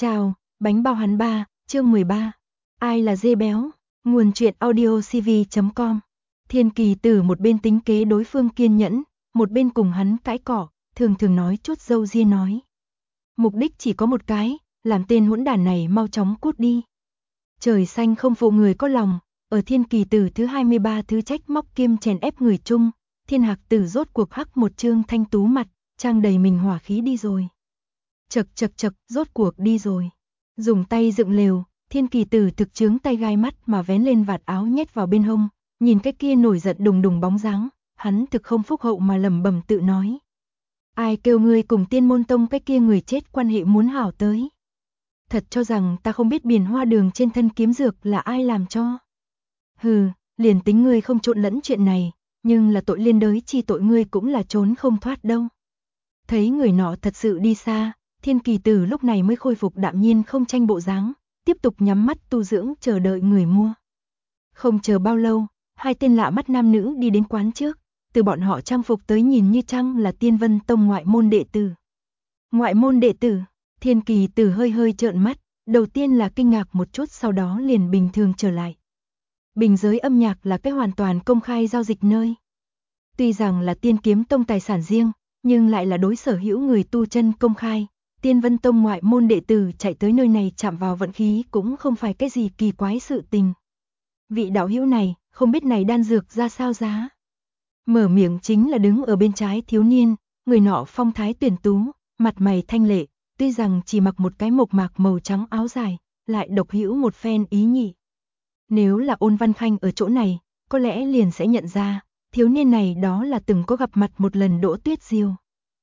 Chào, bánh bao hắn ba, chương 13. Ai là dê béo? Nguồn truyện audio cv.com. Thiên Kỳ Tử một bên tính kế đối phương kiên nhẫn, một bên cùng hắn cãi cỏ, thường thường nói chút dâu ria nói. Mục đích chỉ có một cái, làm tên hỗn đản này mau chóng cút đi. Trời xanh không phụ người có lòng, ở Thiên Kỳ Tử thứ 23 thứ trách móc kiêm chèn ép người chung, Thiên Hạc Tử rốt cuộc hắc một trương thanh tú mặt, trang đầy mình hỏa khí đi rồi. Chật, rốt cuộc đi rồi. Dùng tay dựng lều, Thiên Kỳ Tử thực chướng tay gai mắt mà vén lên vạt áo nhét vào bên hông, nhìn cái kia nổi giận đùng đùng bóng dáng, hắn thực không phúc hậu mà lẩm bẩm tự nói. Ai kêu ngươi cùng Tiên Môn Tông cái kia người chết quan hệ muốn hảo tới. Thật cho rằng ta không biết biển hoa đường trên thân kiếm dược là ai làm cho. Hừ, liền tính ngươi không trộn lẫn chuyện này, nhưng là tội liên đới chi tội ngươi cũng là trốn không thoát đâu. Thấy người nọ thật sự đi xa, Thiên Kỳ Tử lúc này mới khôi phục đạm nhiên không tranh bộ dáng, tiếp tục nhắm mắt tu dưỡng chờ đợi người mua. Không chờ bao lâu, hai tên lạ mắt nam nữ đi đến quán trước, từ bọn họ trang phục tới nhìn như chăng là Tiên Vân Tông ngoại môn đệ tử. Ngoại môn đệ tử, Thiên Kỳ Tử hơi hơi trợn mắt, đầu tiên là kinh ngạc một chút sau đó liền bình thường trở lại. Bình giới âm nhạc là cái hoàn toàn công khai giao dịch nơi. Tuy rằng là Tiên Kiếm Tông tài sản riêng, nhưng lại là đối sở hữu người tu chân công khai. Tiên Vân Tông ngoại môn đệ tử chạy tới nơi này chạm vào vận khí cũng không phải cái gì kỳ quái sự tình. Vị đạo hữu này, không biết này đan dược ra sao giá. Mở miệng chính là đứng ở bên trái thiếu niên, người nọ phong thái tuyển tú, mặt mày thanh lệ, tuy rằng chỉ mặc một cái mộc mạc màu trắng áo dài, lại độc hữu một phen ý nhị. Nếu là Ôn Văn Khanh ở chỗ này, có lẽ liền sẽ nhận ra, thiếu niên này đó là từng có gặp mặt một lần Đỗ Tuyết Diêu.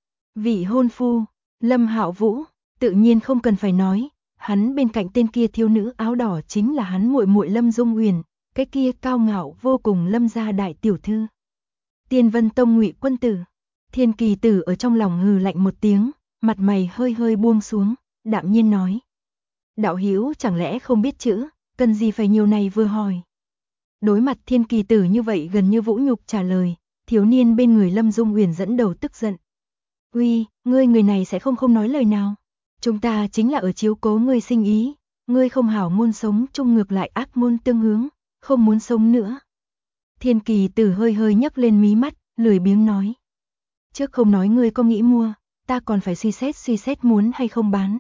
Vị hôn phu, Lâm Hạo Vũ, tự nhiên không cần phải nói, hắn bên cạnh tên kia thiếu nữ áo đỏ chính là hắn muội muội Lâm Dung Huyền, cái kia cao ngạo vô cùng Lâm gia đại tiểu thư. Tiên Vân Tông Ngụy Quân tử. Thiên Kỳ Tử ở trong lòng hừ lạnh một tiếng, mặt mày hơi hơi buông xuống, đạm nhiên nói: "Đạo hữu chẳng lẽ không biết chữ, cần gì phải nhiều này vừa hỏi." Đối mặt Thiên Kỳ Tử như vậy gần như vũ nhục trả lời, thiếu niên bên người Lâm Dung Huyền dẫn đầu tức giận. "Uy, ngươi người này sẽ không nói lời nào. Chúng ta chính là ở chiếu cố ngươi sinh ý, ngươi không hảo môn sống chung ngược lại ác môn tương hướng, không muốn sống nữa." Thiên Kỳ Tử hơi hơi nhấc lên mí mắt, lười biếng nói: "Trước không nói ngươi có nghĩ mua, ta còn phải suy xét muốn hay không bán."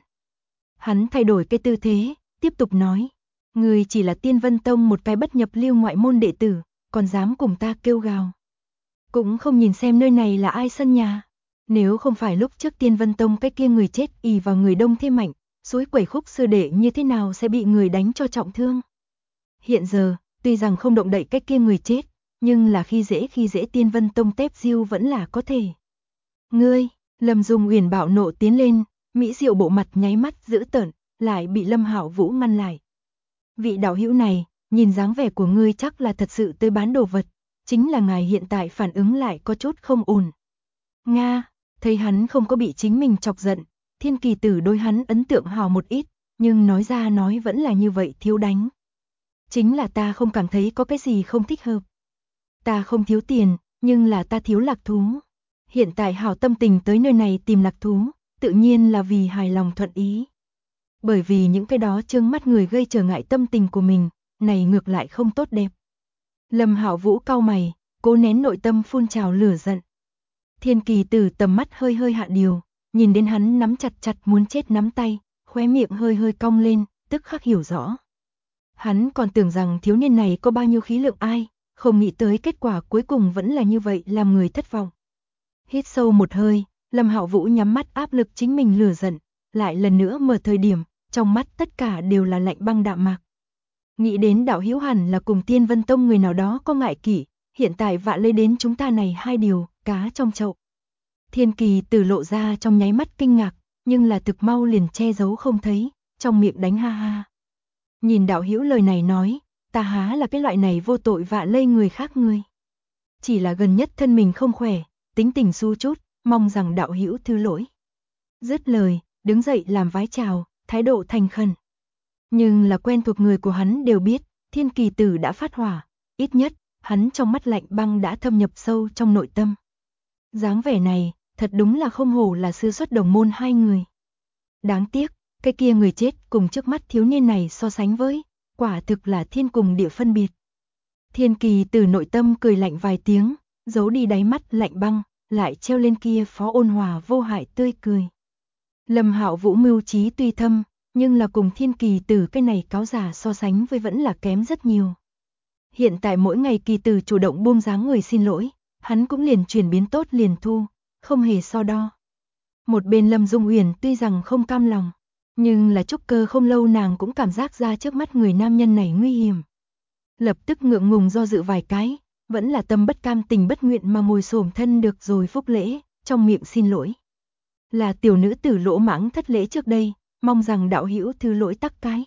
Hắn thay đổi cái tư thế, tiếp tục nói: "Ngươi chỉ là Tiên Vân Tông một cái bất nhập lưu ngoại môn đệ tử, còn dám cùng ta kêu gào. Cũng không nhìn xem nơi này là ai sân nhà. Nếu không phải lúc trước Tiên Vân Tông cái kia người chết ỷ vào người đông thêm mạnh, suối quẩy khúc sư đệ như thế nào sẽ bị người đánh cho trọng thương. Hiện giờ, tuy rằng không động đậy cái kia người chết, nhưng là khi dễ Tiên Vân Tông tép diêu vẫn là có thể." "Ngươi!" Lâm Dung Uyển bạo nộ tiến lên, mỹ diệu bộ mặt nháy mắt dữ tợn, lại bị Lâm Hạo Vũ ngăn lại. "Vị đạo hữu này, nhìn dáng vẻ của ngươi chắc là thật sự tới bán đồ vật, chính là ngài hiện tại phản ứng lại có chút không ổn." Nga, thấy hắn không có bị chính mình chọc giận, Thiên Kỳ Tử đối hắn ấn tượng hào một ít, nhưng nói ra nói vẫn là như vậy thiếu đánh. "Chính là ta không cảm thấy có cái gì không thích hợp. Ta không thiếu tiền, nhưng là ta thiếu lạc thú. Hiện tại hảo tâm tình tới nơi này tìm lạc thú, tự nhiên là vì hài lòng thuận ý. Bởi vì những cái đó chướng mắt người gây trở ngại tâm tình của mình, này ngược lại không tốt đẹp." Lâm Hạo Vũ cau mày, cố nén nội tâm phun trào lửa giận. Thiên Kỳ Tử tầm mắt hơi hơi hạ điều, nhìn đến hắn nắm chặt muốn chết nắm tay, khóe miệng hơi hơi cong lên, tức khắc hiểu rõ. Hắn còn tưởng rằng thiếu niên này có bao nhiêu khí lượng ai, không nghĩ tới kết quả cuối cùng vẫn là như vậy làm người thất vọng. Hít sâu một hơi, Lâm Hạo Vũ nhắm mắt áp lực chính mình lửa giận, lại lần nữa mở thời điểm, trong mắt tất cả đều là lạnh băng đạm mạc. Nghĩ đến đạo hữu hẳn là cùng Tiên Vân Tông người nào đó có ngại kỷ, hiện tại vạ lây đến chúng ta này hai điều, cá trong chậu. Thiên Kỳ Tử lộ ra trong nháy mắt kinh ngạc, nhưng là thực mau liền che giấu không thấy, trong miệng đánh ha ha. Nhìn đạo hữu lời này nói, ta há là cái loại này vô tội vạ lây người khác ngươi. Chỉ là gần nhất thân mình không khỏe, tính tình su chút, mong rằng đạo hữu thứ lỗi. Dứt lời, đứng dậy làm vái chào, thái độ thành khẩn. Nhưng là quen thuộc người của hắn đều biết, Thiên Kỳ Tử đã phát hỏa, ít nhất, hắn trong mắt lạnh băng đã thâm nhập sâu trong nội tâm. Dáng vẻ này, thật đúng là không hổ là sư xuất đồng môn hai người. Đáng tiếc, cái kia người chết cùng trước mắt thiếu niên này so sánh với, quả thực là thiên cùng địa phân biệt. Thiên Kỳ từ nội tâm cười lạnh vài tiếng, giấu đi đáy mắt lạnh băng, lại treo lên kia phó ôn hòa vô hại tươi cười. Lâm Hạo Vũ mưu trí tuy thâm, nhưng là cùng Thiên Kỳ Tử cái này cáo giả so sánh với vẫn là kém rất nhiều. Hiện tại mỗi ngày Kỳ Tử chủ động buông dáng người xin lỗi, hắn cũng liền chuyển biến tốt liền thu, không hề so đo. Một bên Lâm Dung Uyển tuy rằng không cam lòng, nhưng là trúc cơ không lâu nàng cũng cảm giác ra trước mắt người nam nhân này nguy hiểm. Lập tức ngượng ngùng do dự vài cái, vẫn là tâm bất cam tình bất nguyện mà ngồi xổm thân được rồi phúc lễ, trong miệng xin lỗi. Là tiểu nữ tử lỗ mãng thất lễ trước đây, mong rằng đạo hữu thứ lỗi tắc cái.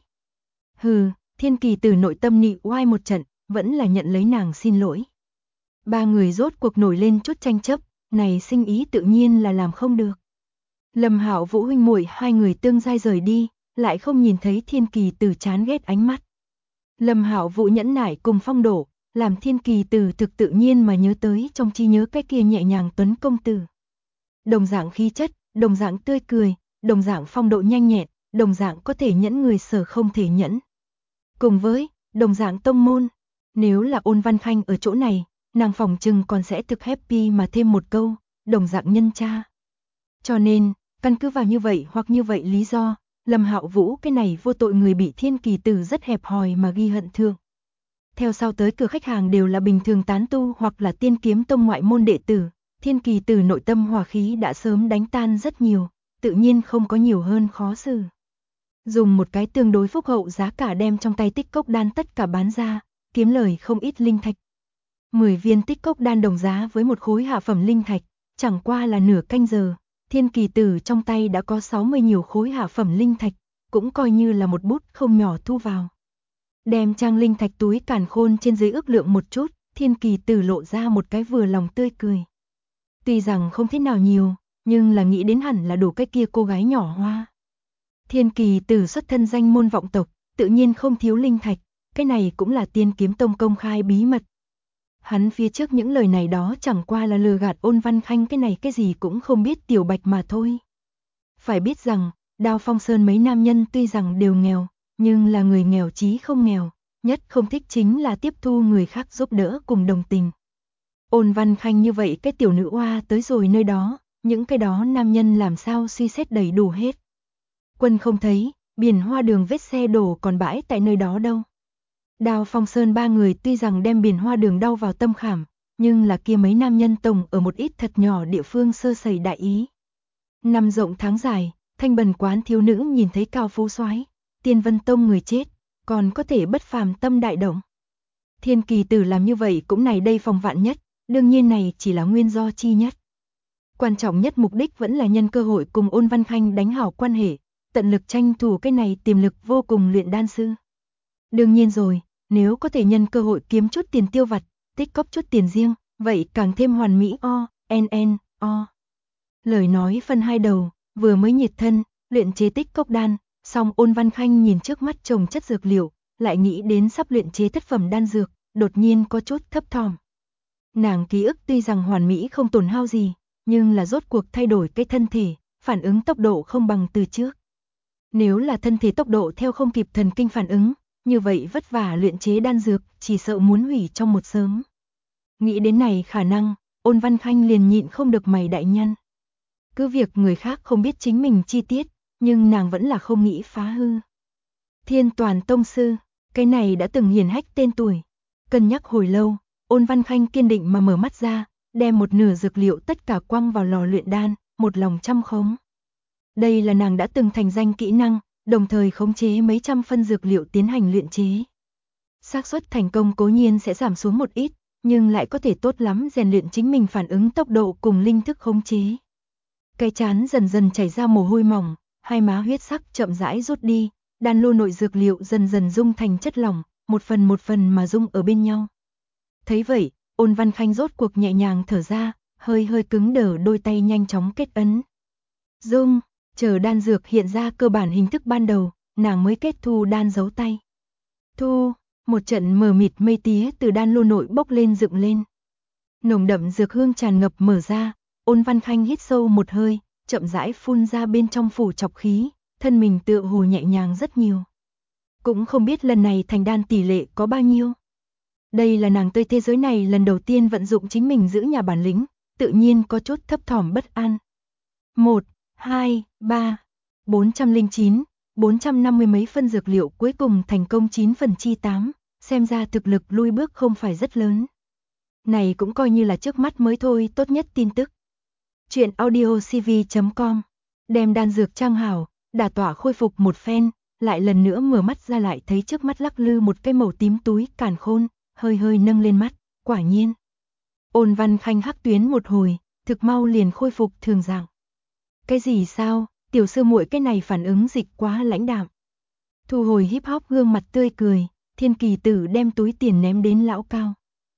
Hừ, Thiên Kỳ Tử nội tâm nị oai một trận, vẫn là nhận lấy nàng xin lỗi. Ba người rốt cuộc nổi lên chút tranh chấp, này sinh ý tự nhiên là làm không được. Lâm Hạo Vũ huynh muội hai người tương giai rời đi, lại không nhìn thấy Thiên Kỳ Tử chán ghét ánh mắt. Lâm Hạo Vũ nhẫn nại cùng phong độ, làm Thiên Kỳ Tử thực tự nhiên mà nhớ tới trong trí nhớ cái kia nhẹ nhàng tuấn công tử. Đồng dạng khí chất, đồng dạng tươi cười, đồng dạng phong độ nhanh nhẹn, đồng dạng có thể nhẫn người sở không thể nhẫn. Cùng với, đồng dạng tông môn, nếu là Ôn Văn Khanh ở chỗ này, nàng phòng trừng còn sẽ thực happy mà thêm một câu, đồng dạng nhân cha. Cho nên, căn cứ vào như vậy hoặc như vậy lý do, Lâm Hạo Vũ cái này vô tội người bị Thiên Kỳ Tử rất hẹp hòi mà ghi hận thương. Theo sau tới cửa khách hàng đều là bình thường tán tu hoặc là Tiên Kiếm Tông ngoại môn đệ tử, Thiên Kỳ Tử nội tâm hòa khí đã sớm đánh tan rất nhiều, tự nhiên không có nhiều hơn khó xử. Dùng một cái tương đối phúc hậu giá cả đem trong tay tích cốc đan tất cả bán ra, kiếm lời không ít linh thạch. 10 viên tích cốc đan đồng giá với một khối hạ phẩm linh thạch, chẳng qua là nửa canh giờ, Thiên Kỳ Tử trong tay đã có 60 nhiều khối hạ phẩm linh thạch, cũng coi như là một bút không nhỏ thu vào. Đem trang linh thạch túi càn khôn trên dưới ước lượng một chút, Thiên Kỳ Tử lộ ra một cái vừa lòng tươi cười. Tuy rằng không thế nào nhiều, nhưng là nghĩ đến hẳn là đủ cái kia cô gái nhỏ hoa. Thiên Kỳ Tử xuất thân danh môn vọng tộc, tự nhiên không thiếu linh thạch, cái này cũng là Tiên Kiếm Tông công khai bí mật. Hắn phía trước những lời này đó chẳng qua là lừa gạt Ôn Văn Khanh cái này cái gì cũng không biết tiểu bạch mà thôi. Phải biết rằng, Đao Phong Sơn mấy nam nhân tuy rằng đều nghèo, nhưng là người nghèo chí không nghèo, nhất không thích chính là tiếp thu người khác giúp đỡ cùng đồng tình. Ôn Văn Khanh như vậy cái tiểu nữ oa tới rồi nơi đó, những cái đó nam nhân làm sao suy xét đầy đủ hết. Quân không thấy, biển hoa đường vết xe đổ còn bãi tại nơi đó đâu. Đao Phong Sơn ba người tuy rằng đem biển hoa đường đau vào tâm khảm, nhưng là kia mấy nam nhân tổng ở một ít thật nhỏ địa phương sơ sẩy đại ý. Năm rộng tháng dài, thanh bần quán thiếu nữ nhìn thấy cao phú soái, Tiên Vân Tông người chết, còn có thể bất phàm tâm đại động. Thiên Kỳ Tử làm như vậy cũng này đây phòng vạn nhất, đương nhiên này chỉ là nguyên do chi nhất. Quan trọng nhất mục đích vẫn là nhân cơ hội cùng Ôn Văn Khanh đánh hảo quan hệ, tận lực tranh thủ cái này tiềm lực vô cùng luyện đan sư. Đương nhiên rồi, nếu có thể nhân cơ hội kiếm chút tiền tiêu vặt, tích cóp chút tiền riêng, vậy càng thêm hoàn mỹ o. Lời nói phân hai đầu, vừa mới nhiệt thân, luyện chế tích cốc đan, xong Ôn Văn Khanh nhìn trước mắt chồng chất dược liệu, lại nghĩ đến sắp luyện chế thất phẩm đan dược, đột nhiên có chút thấp thỏm. Nàng ký ức tuy rằng hoàn mỹ không tổn hao gì, nhưng là rốt cuộc thay đổi cái thân thể, phản ứng tốc độ không bằng từ trước. Nếu là thân thể tốc độ theo không kịp thần kinh phản ứng, như vậy vất vả luyện chế đan dược, chỉ sợ muốn hủy trong một sớm. Nghĩ đến này khả năng, Ôn Văn Khanh liền nhịn không được mày đại nhăn. Cứ việc người khác không biết chính mình chi tiết, nhưng nàng vẫn là không nghĩ phá hư. Thiên Toàn Tông Sư, cái này đã từng hiển hách tên tuổi. Cân nhắc hồi lâu, Ôn Văn Khanh kiên định mà mở mắt ra, đem một nửa dược liệu tất cả quăng vào lò luyện đan, một lòng chăm khống. Đây là nàng đã từng thành danh kỹ năng, đồng thời khống chế mấy trăm phân dược liệu tiến hành luyện chế. Xác suất thành công cố nhiên sẽ giảm xuống một ít, nhưng lại có thể tốt lắm rèn luyện chính mình phản ứng tốc độ cùng linh thức khống chế. Cái trán dần dần chảy ra mồ hôi mỏng, hai má huyết sắc chậm rãi rút đi, đan lô nội dược liệu dần dần dung thành chất lỏng, một phần mà dung ở bên nhau. Thấy vậy, Ôn Văn Khanh rốt cuộc nhẹ nhàng thở ra, hơi cứng đờ đôi tay nhanh chóng kết ấn. Dung, chờ đan dược hiện ra cơ bản hình thức ban đầu, nàng mới kết thu đan giấu tay. Thu, một trận mờ mịt mây tía từ đan lô nội bốc lên dựng lên. Nồng đậm dược hương tràn ngập mở ra, Ôn Văn Khanh hít sâu một hơi, chậm rãi phun ra bên trong phủ chọc khí, thân mình tựa hồ nhẹ nhàng rất nhiều. Cũng không biết lần này thành đan tỷ lệ có bao nhiêu. Đây là nàng tới thế giới này lần đầu tiên vận dụng chính mình giữ nhà bản lĩnh, tự nhiên có chút thấp thỏm bất an. 1, 2, 3, 409, 450 mấy phân dược liệu cuối cùng thành công 9 phần chi 8, xem ra thực lực lui bước không phải rất lớn. Này cũng coi như là trước mắt mới thôi, tốt nhất tin tức. Chuyện audiocv.com, đem đan dược trang hảo, đả tỏa khôi phục một phen, lại lần nữa mở mắt ra lại thấy trước mắt lắc lư một cái màu tím túi càn khôn, hơi hơi nâng lên mắt, quả nhiên. Ôn Văn Khanh hắc tuyến một hồi, thực mau liền khôi phục thường dạng. Cái gì sao, tiểu sư muội cái này phản ứng dịch quá lãnh đạm. Thu hồi híp hop gương mặt tươi cười, Thiên Kỳ Tử đem túi tiền ném đến lão Cao.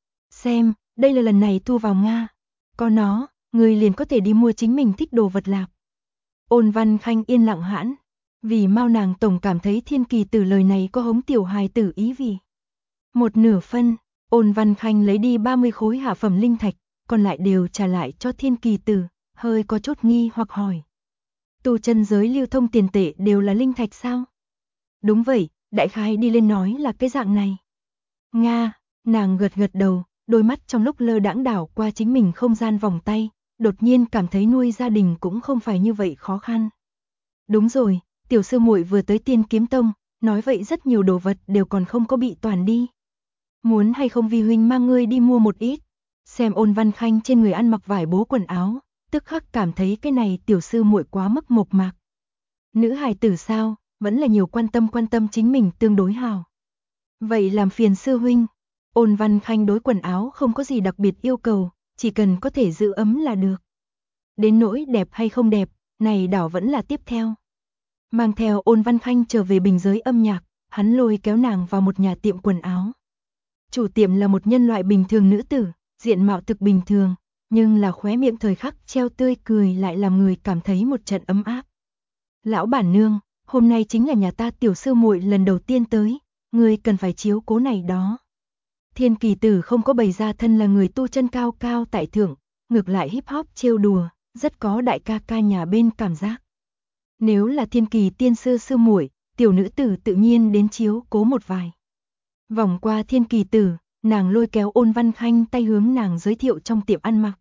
Xem, đây là lần này thu vào Nga. Có nó, người liền có thể đi mua chính mình thích đồ vật lạp. Ôn Văn Khanh yên lặng hãn, vì mau nàng tổng cảm thấy Thiên Kỳ Tử lời này có hống tiểu hài tử ý vì. Một nửa phân, Ôn Văn Khanh lấy đi 30 khối hạ phẩm linh thạch, còn lại đều trả lại cho Thiên Kỳ Tử, hơi có chút nghi hoặc hỏi. Tu chân giới lưu thông tiền tệ đều là linh thạch sao? Đúng vậy, đại khái đi lên nói là cái dạng này. Nga, nàng gật gật đầu, đôi mắt trong lúc lơ đãng đảo qua chính mình không gian vòng tay, đột nhiên cảm thấy nuôi gia đình cũng không phải như vậy khó khăn. Đúng rồi, tiểu sư muội vừa tới Tiên Kiếm Tông, nói vậy rất nhiều đồ vật đều còn không có bị toàn đi. Muốn hay không vi huynh mang ngươi đi mua một ít? Xem Ôn Văn Khanh trên người ăn mặc vải bố quần áo, tức khắc cảm thấy cái này tiểu sư muội quá mức mộc mạc. Nữ hài tử sao, vẫn là nhiều quan tâm chính mình tương đối hào. Vậy làm phiền sư huynh. Ôn Văn Khanh đối quần áo không có gì đặc biệt yêu cầu, chỉ cần có thể giữ ấm là được. Đến nỗi đẹp hay không đẹp, này đảo vẫn là tiếp theo. Mang theo Ôn Văn Khanh trở về bình giới âm nhạc, hắn lôi kéo nàng vào một nhà tiệm quần áo. Chủ tiệm là một nhân loại bình thường nữ tử, diện mạo thực bình thường, nhưng là khóe miệng thời khắc treo tươi cười lại làm người cảm thấy một trận ấm áp. Lão bản nương, hôm nay chính là nhà ta tiểu sư muội lần đầu tiên tới, người cần phải chiếu cố này đó. Thiên Kỳ Tử không có bày ra thân là người tu chân cao cao tại thượng, ngược lại hip hop trêu đùa, rất có đại ca ca nhà bên cảm giác. Nếu là Thiên Kỳ tiên sư sư muội, tiểu nữ tử tự nhiên đến chiếu cố một vài. Vòng qua Thiên Kỳ Tử, nàng lôi kéo Ôn Văn Khanh tay hướng nàng giới thiệu trong tiệm ăn mặc.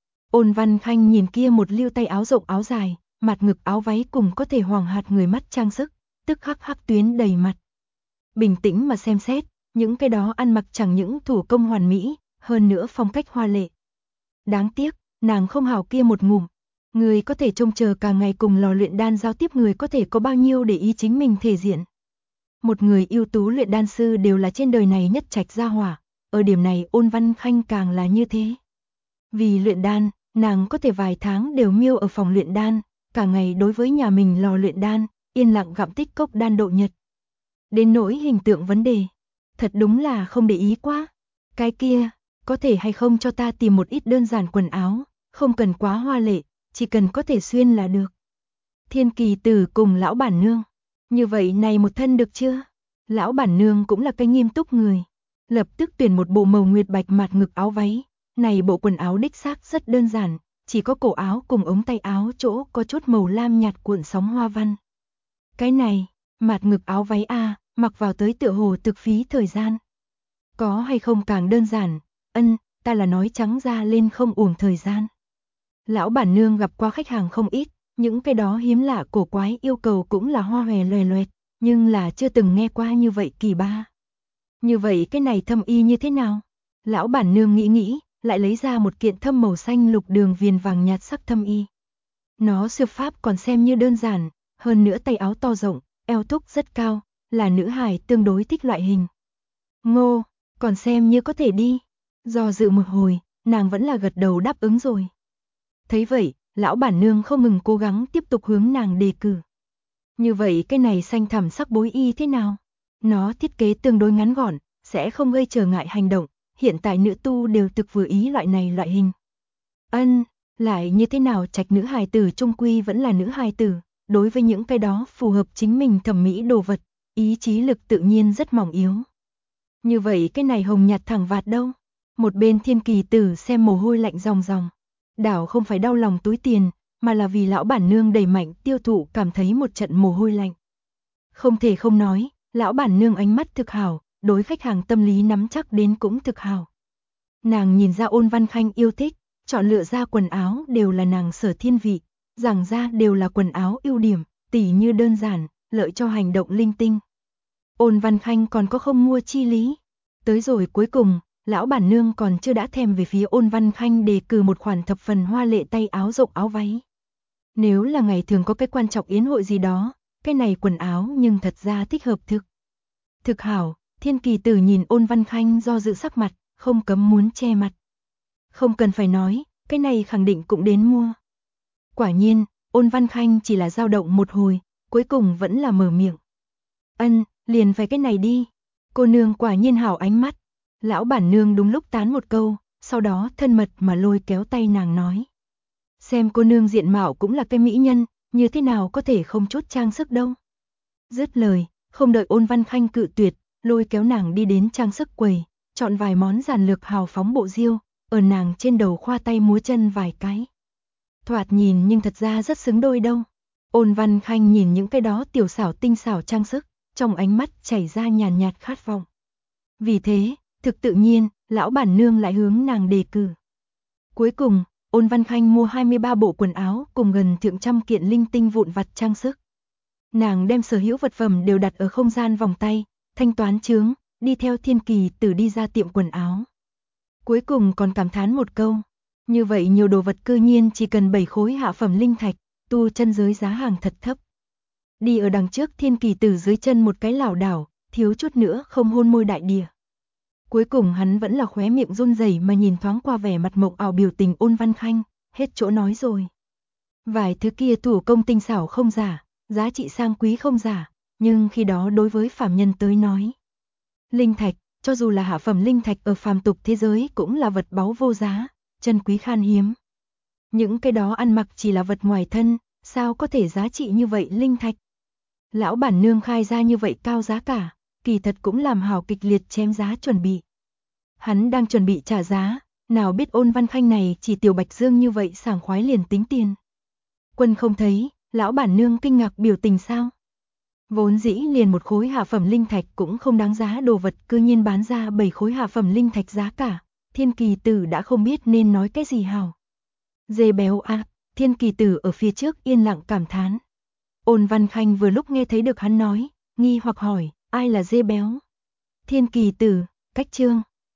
Ôn Văn Khanh nhìn kia một lưu tay áo rộng áo dài, mặt ngực áo váy cùng có thể hoàng hạt người mắt trang sức, tức khắc hắc tuyến đầy mặt. Bình tĩnh mà xem xét, những cái đó ăn mặc chẳng những thủ công hoàn mỹ, hơn nữa phong cách hoa lệ. Đáng tiếc, nàng không hảo kia một ngụm. Người có thể trông chờ cả ngày cùng lò luyện đan giao tiếp người có thể có bao nhiêu để ý chính mình thể diện. Một người ưu tú luyện đan sư đều là trên đời này nhất trạch gia hỏa, ở điểm này Ôn Văn Khanh càng là như thế. Vì luyện đan, nàng có thể vài tháng đều miêu ở phòng luyện đan, cả ngày đối với nhà mình lò luyện đan, yên lặng gặm tích cốc đan độ nhật. Đến nỗi hình tượng vấn đề, thật đúng là không để ý quá. Cái kia, có thể hay không cho ta tìm một ít đơn giản quần áo, không cần quá hoa lệ, chỉ cần có thể xuyên là được. Thiên Kỳ Tử cùng lão bản nương, như vậy này một thân được chưa? Lão bản nương cũng là cái nghiêm túc người, lập tức tuyển một bộ màu nguyệt bạch mạt ngực áo váy. Này bộ quần áo đích xác rất đơn giản, chỉ có cổ áo cùng ống tay áo chỗ có chút màu lam nhạt cuộn sóng hoa văn. Cái này, mạt ngực áo váy a, mặc vào tới tựa hồ thực phí thời gian. Có hay không càng đơn giản, ta là nói trắng ra lên không uổng thời gian. Lão bản nương gặp qua khách hàng không ít, những cái đó hiếm lạ cổ quái yêu cầu cũng là hoa hòe loè loẹt, nhưng là chưa từng nghe qua như vậy kỳ ba. Như vậy cái này thâm y như thế nào? Lão bản nương nghĩ, lại lấy ra một kiện thâm màu xanh lục đường viền vàng nhạt sắc thâm y. Nó siêu pháp còn xem như đơn giản, hơn nữa tay áo to rộng, eo thúc rất cao, là nữ hài tương đối thích loại hình. Ngô, còn xem như có thể đi. Do dự một hồi, nàng vẫn là gật đầu đáp ứng rồi. Thấy vậy, lão bản nương không ngừng cố gắng tiếp tục hướng nàng đề cử. Như vậy cái này xanh thẳm sắc bối y thế nào? Nó thiết kế tương đối ngắn gọn, sẽ không gây trở ngại hành động. Hiện tại nữ tu đều thực vừa ý loại này loại hình. Lại như thế nào trạch nữ hài tử trung quy vẫn là nữ hài tử, đối với những cái đó phù hợp chính mình thẩm mỹ đồ vật, ý chí lực tự nhiên rất mỏng yếu. Như vậy cái này hồng nhạt thẳng vạt đâu? Một bên Thiên Kỳ Tử xem mồ hôi lạnh ròng ròng. Đảo không phải đau lòng túi tiền, mà là vì lão bản nương đẩy mạnh tiêu thụ cảm thấy một trận mồ hôi lạnh. Không thể không nói, lão bản nương ánh mắt thực hảo, đối khách hàng tâm lý nắm chắc đến cũng thực hảo. Nàng nhìn ra Ôn Văn Khanh yêu thích, chọn lựa ra quần áo đều là nàng sở thiên vị, giảng ra đều là quần áo ưu điểm, tỉ như đơn giản, lợi cho hành động linh tinh. Ôn Văn Khanh còn có không mua chi lý. Tới rồi cuối cùng, lão bản nương còn chưa đã thèm về phía Ôn Văn Khanh đề cử một khoản thập phần hoa lệ tay áo rộng áo váy. Nếu là ngày thường có cái quan trọng yến hội gì đó, cái này quần áo nhưng thật ra thích hợp thực. Thực hảo, Thiên Kỳ Tử nhìn Ôn Văn Khanh do dự sắc mặt, không cấm muốn che mặt. Không cần phải nói, cái này khẳng định cũng đến mua. Quả nhiên, Ôn Văn Khanh chỉ là dao động một hồi, cuối cùng vẫn là mở miệng. Ân, liền phải cái này đi. Cô nương quả nhiên hảo ánh mắt. Lão bản nương đúng lúc tán một câu, sau đó thân mật mà lôi kéo tay nàng nói. Xem cô nương diện mạo cũng là cái mỹ nhân, như thế nào có thể không chút trang sức đâu. Dứt lời, không đợi Ôn Văn Khanh cự tuyệt, lôi kéo nàng đi đến trang sức quầy, chọn vài món giản lược hào phóng bộ diêu, ở nàng trên đầu khoa tay múa chân vài cái. Thoạt nhìn nhưng thật ra rất xứng đôi đâu. Ôn Văn Khanh nhìn những cái đó tiểu xảo tinh xảo trang sức, trong ánh mắt chảy ra nhàn nhạt khát vọng. Vì thế, thực tự nhiên, lão bản nương lại hướng nàng đề cử. Cuối cùng, Ôn Văn Khanh mua 23 bộ quần áo cùng gần thượng trăm kiện linh tinh vụn vặt trang sức. Nàng đem sở hữu vật phẩm đều đặt ở không gian vòng tay, thanh toán chướng, đi theo Thiên Kỳ Tử đi ra tiệm quần áo. Cuối cùng còn cảm thán một câu, như vậy nhiều đồ vật cư nhiên chỉ cần 7 khối hạ phẩm linh thạch, tu chân giới giá hàng thật thấp. Đi ở đằng trước Thiên Kỳ Tử dưới chân một cái lảo đảo, thiếu chút nữa không hôn môi đại địa. Cuối cùng hắn vẫn là khóe miệng run rẩy mà nhìn thoáng qua vẻ mặt mộng ảo biểu tình Ôn Văn Khanh, hết chỗ nói rồi. Vài thứ kia thủ công tinh xảo không giả, giá trị sang quý không giả, nhưng khi đó đối với phàm nhân tới nói. Linh thạch, cho dù là hạ phẩm linh thạch ở phàm tục thế giới cũng là vật báu vô giá, chân quý khan hiếm. Những cái đó ăn mặc chỉ là vật ngoài thân, sao có thể giá trị như vậy linh thạch. Lão bản nương khai ra như vậy cao giá cả, kỳ thật cũng làm hảo kịch liệt chém giá chuẩn bị. Hắn đang chuẩn bị trả giá, nào biết Ôn Văn Khanh này chỉ tiểu bạch dương như vậy sảng khoái liền tính tiền. Quân không thấy, lão bản nương kinh ngạc biểu tình sao? Vốn dĩ liền một khối hạ phẩm linh thạch cũng không đáng giá đồ vật cư nhiên bán ra 7 khối hạ phẩm linh thạch giá cả, Thiên Kỳ Tử đã không biết nên nói cái gì hảo. Dê béo à, Thiên Kỳ Tử ở phía trước yên lặng cảm thán. Ôn Văn Khanh vừa lúc nghe thấy được hắn nói, nghi hoặc hỏi, ai là dê béo? Thiên Kỳ Tử, cách chương.